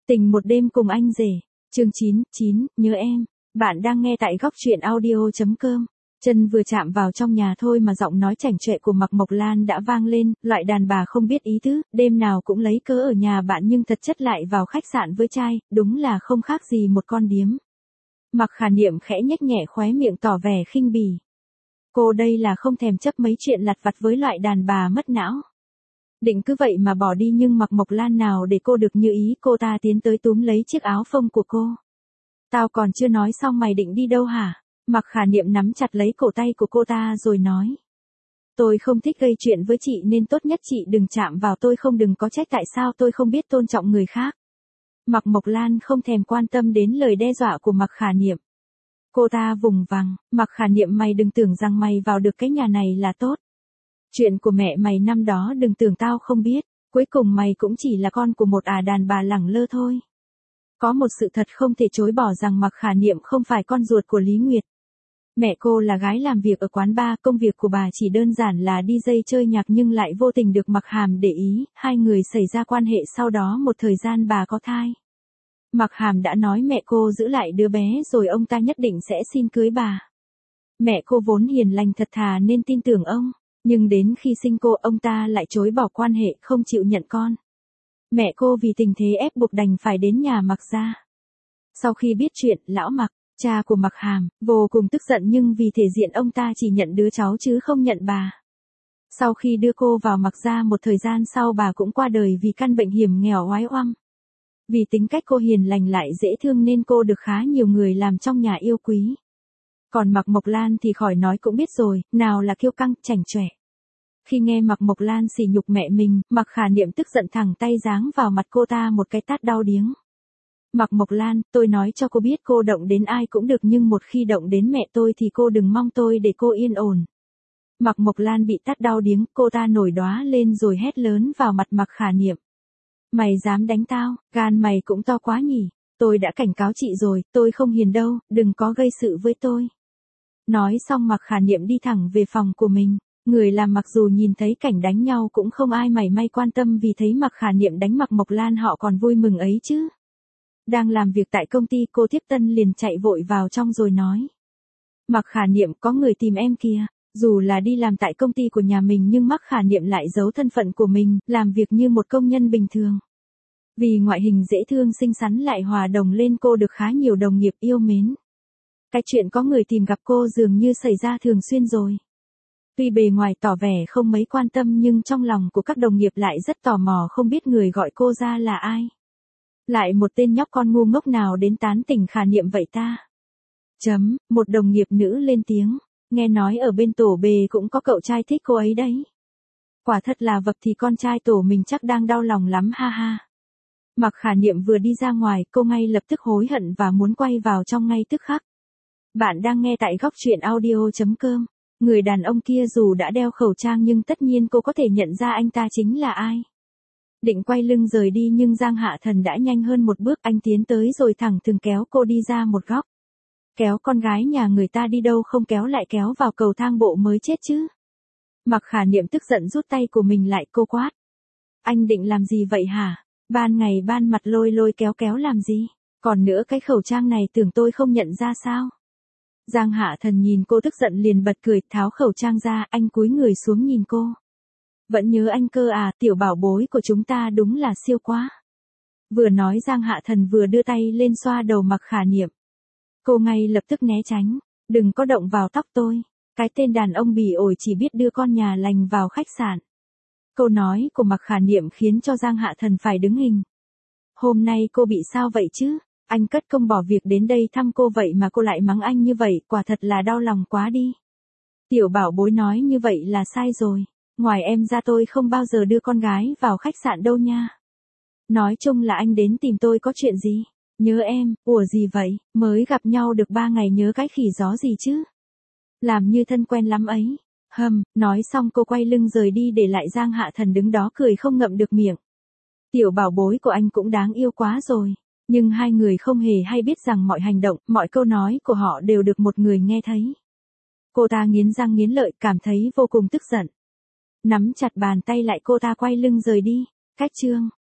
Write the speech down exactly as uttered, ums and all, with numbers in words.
Tình một đêm cùng anh rể. Chương chín, chín, nhớ em. Bạn đang nghe tại góc truyện audio.com. Chân vừa chạm vào trong nhà thôi mà giọng nói chảnh chọe của Mạc Mộc Lan đã vang lên, loại đàn bà không biết ý tứ, đêm nào cũng lấy cớ ở nhà bạn nhưng thật chất lại vào khách sạn với trai, đúng là không khác gì một con điếm. Mạc Khả Niệm khẽ nhếch nhẹ khóe miệng tỏ vẻ khinh bỉ. Cô đây là không thèm chấp mấy chuyện lặt vặt với loại đàn bà mất não. Định cứ vậy mà bỏ đi nhưng Mạc Mộc Lan nào để cô được như ý, cô ta tiến tới túm lấy chiếc áo phông của cô. Tao còn chưa nói xong mày định đi đâu hả? Mạc Khả Niệm nắm chặt lấy cổ tay của cô ta rồi nói. Tôi không thích gây chuyện với chị nên tốt nhất chị đừng chạm vào tôi, không đừng có trách tại sao tôi không biết tôn trọng người khác. Mạc Mộc Lan không thèm quan tâm đến lời đe dọa của Mạc Khả Niệm. Cô ta vùng vằng, Mạc Khả Niệm mày đừng tưởng rằng mày vào được cái nhà này là tốt. Chuyện của mẹ mày năm đó đừng tưởng tao không biết, cuối cùng mày cũng chỉ là con của một ả đàn bà lẳng lơ thôi. Có một sự thật không thể chối bỏ rằng Mạc Khả Niệm không phải con ruột của Lý Nguyệt. Mẹ cô là gái làm việc ở quán bar, công việc của bà chỉ đơn giản là đi dây chơi nhạc nhưng lại vô tình được Mạc Hàm để ý, hai người xảy ra quan hệ, sau đó một thời gian bà có thai. Mạc Hàm đã nói mẹ cô giữ lại đứa bé rồi ông ta nhất định sẽ xin cưới bà. Mẹ cô vốn hiền lành thật thà nên tin tưởng ông, nhưng đến khi sinh cô ông ta lại chối bỏ quan hệ, không chịu nhận con. Mẹ cô vì tình thế ép buộc đành phải đến nhà Mạc gia. Sau khi biết chuyện, lão Mạc, cha của Mạc Hàm, vô cùng tức giận nhưng vì thể diện ông ta chỉ nhận đứa cháu chứ không nhận bà. Sau khi đưa cô vào Mạc gia một thời gian sau bà cũng qua đời vì căn bệnh hiểm nghèo oái oăm. Vì tính cách cô hiền lành lại dễ thương nên cô được khá nhiều người làm trong nhà yêu quý. Còn Mạc Mộc Lan thì khỏi nói cũng biết rồi, nào là kiêu căng, chảnh chọe. Khi nghe Mạc Mộc Lan sỉ nhục mẹ mình, Mạc Khả Niệm tức giận thẳng tay giáng vào mặt cô ta một cái tát đau điếng. Mạc Mộc Lan, tôi nói cho cô biết cô động đến ai cũng được nhưng một khi động đến mẹ tôi thì cô đừng mong tôi để cô yên ổn. Mạc Mộc Lan bị tát đau điếng, cô ta nổi đoá lên rồi hét lớn vào mặt Mạc Khả Niệm. Mày dám đánh tao, gan mày cũng to quá nhỉ, tôi đã cảnh cáo chị rồi, tôi không hiền đâu, đừng có gây sự với tôi. Nói xong Mạc Khả Niệm đi thẳng về phòng của mình, người làm mặc dù nhìn thấy cảnh đánh nhau cũng không ai mảy may quan tâm vì thấy Mạc Khả Niệm đánh Mạc Mộc Lan họ còn vui mừng ấy chứ. Đang làm việc tại công ty, cô tiếp tân liền chạy vội vào trong rồi nói. Mạc Khả Niệm, có người tìm em kìa. Dù là đi làm tại công ty của nhà mình nhưng Mạc Khả Niệm lại giấu thân phận của mình, làm việc như một công nhân bình thường. Vì ngoại hình dễ thương xinh xắn lại hòa đồng lên cô được khá nhiều đồng nghiệp yêu mến. Cái chuyện có người tìm gặp cô dường như xảy ra thường xuyên rồi. Tuy bề ngoài tỏ vẻ không mấy quan tâm nhưng trong lòng của các đồng nghiệp lại rất tò mò không biết người gọi cô ra là ai. Lại một tên nhóc con ngu ngốc nào đến tán tỉnh Khả Niệm vậy ta? Chấm, một đồng nghiệp nữ lên tiếng. Nghe nói ở bên tổ bề cũng có cậu trai thích cô ấy đấy. Quả thật là vập thì con trai tổ mình chắc đang đau lòng lắm ha ha. Mạc Khả Niệm vừa đi ra ngoài, cô ngay lập tức hối hận và muốn quay vào trong ngay tức khắc. Bạn đang nghe tại góc truyện audio.com. Người đàn ông kia dù đã đeo khẩu trang nhưng tất nhiên cô có thể nhận ra anh ta chính là ai. Định quay lưng rời đi nhưng Giang Hạ Thần đã nhanh hơn một bước, anh tiến tới rồi thẳng thừng kéo cô đi ra một góc. Kéo con gái nhà người ta đi đâu không kéo lại kéo vào cầu thang bộ mới chết chứ. Mạc Khả Niệm tức giận rút tay của mình lại, cô quát. Anh định làm gì vậy hả? Ban ngày ban mặt lôi lôi kéo kéo làm gì? Còn nữa cái khẩu trang này tưởng tôi không nhận ra sao? Giang Hạ Thần nhìn cô tức giận liền bật cười, tháo khẩu trang ra, anh cúi người xuống nhìn cô. Vẫn nhớ anh cơ à, tiểu bảo bối của chúng ta đúng là siêu quá. Vừa nói Giang Hạ Thần vừa đưa tay lên xoa đầu Mạc Khả Niệm. Cô ngay lập tức né tránh, đừng có động vào tóc tôi, cái tên đàn ông bỉ ổi chỉ biết đưa con nhà lành vào khách sạn. Câu nói của Mạc Khả Niệm khiến cho Giang Hạ Thần phải đứng hình. Hôm nay cô bị sao vậy chứ? Anh cất công bỏ việc đến đây thăm cô vậy mà cô lại mắng anh như vậy, quả thật là đau lòng quá đi. Tiểu bảo bối nói như vậy là sai rồi, ngoài em ra tôi không bao giờ đưa con gái vào khách sạn đâu nha. Nói chung là anh đến tìm tôi có chuyện gì? Nhớ em, ủa gì vậy, mới gặp nhau được ba ngày nhớ cái khỉ gió gì chứ? Làm như thân quen lắm ấy. Hầm, nói xong cô quay lưng rời đi để lại Giang Hạ Thần đứng đó cười không ngậm được miệng. Tiểu bảo bối của anh cũng đáng yêu quá rồi. Nhưng hai người không hề hay biết rằng mọi hành động, mọi câu nói của họ đều được một người nghe thấy. Cô ta nghiến răng nghiến lợi, cảm thấy vô cùng tức giận. Nắm chặt bàn tay lại cô ta quay lưng rời đi. Cách chương.